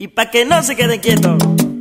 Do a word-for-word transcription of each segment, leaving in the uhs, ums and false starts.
Y pa' que no se queden quietos.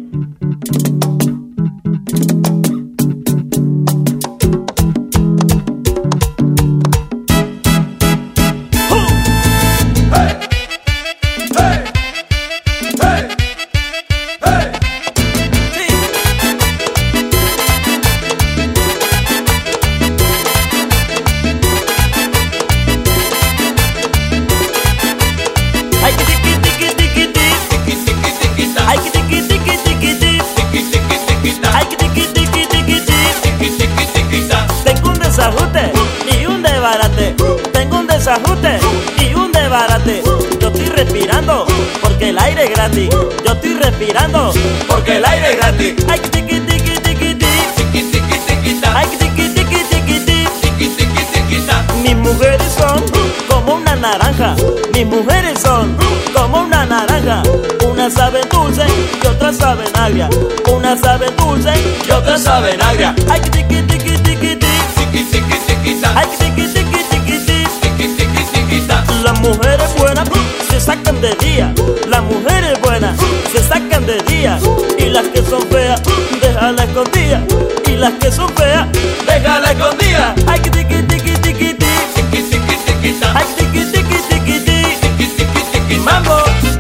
Y un desbarate, tengo un desajuste y un desbarate. Yo estoy respirando porque el aire es gratis. Yo estoy respirando porque el aire es gratis. Ay, tiqui tiqui tiqui tiqui tiqui ay, tiqui tiqui tiqui tiqui. Mis mujeres son como una naranja. Mis mujeres son como una naranja. Unas saben dulce y otras saben agria. Unas saben dulce y otras saben agria. Ay, tiqui tiqui tiqui tiqui. Ay, tiqui, tiqui, tiqui, tiqui. Las mujeres buenas se sacan de día. Las mujeres buenas se sacan de día. Y las que son feas, déjala escondida. Y las que son feas, déjala escondida. Ay, tiqui, tiqui, tiqui, tiqui. Ay, tiqui, tiqui, tiqui, tiqui. Mambo.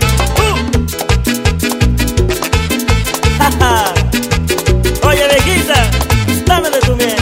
Uh. Oye, viejita, dame de tu miel.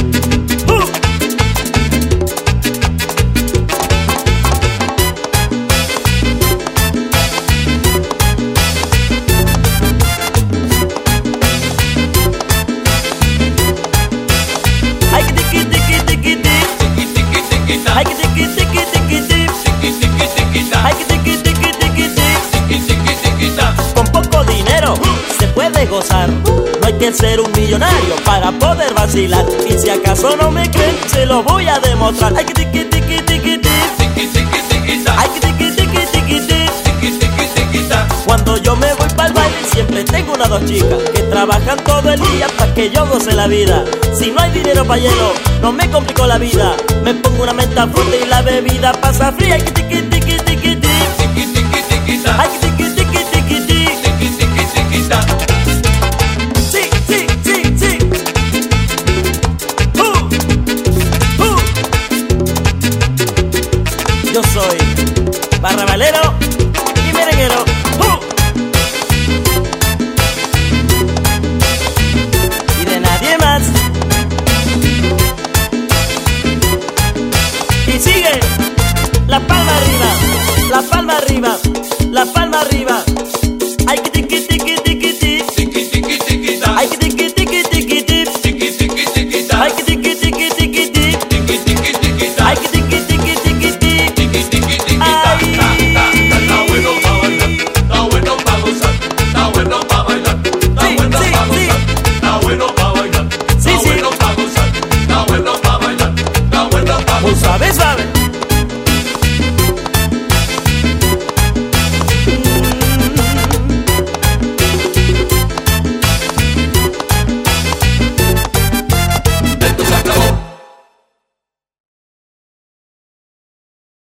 Ay, tiqui, tiqui, tiqui, tiqui. Ay, tiqui, tiqui, tiqui, tiqui. Con poco dinero se puede gozar. No hay que ser un millonario para poder vacilar. Y si acaso no me creen, se lo voy a demostrar. Ay, tiqui, tiqui, tiqui, tiqui. Ay, tiqui, tiqui, tiqui, tiqui. Cuando yo me voy para el baile siempre tengo una dos chicas que trabajan todo el día para que yo goce la vida. Si no hay dinero pa' hielo, no me complico la vida. Me pongo una menta fuerte y la bebida pasa fría. Ay, tiqui, tiqui, tiqui, tiqui. Ay,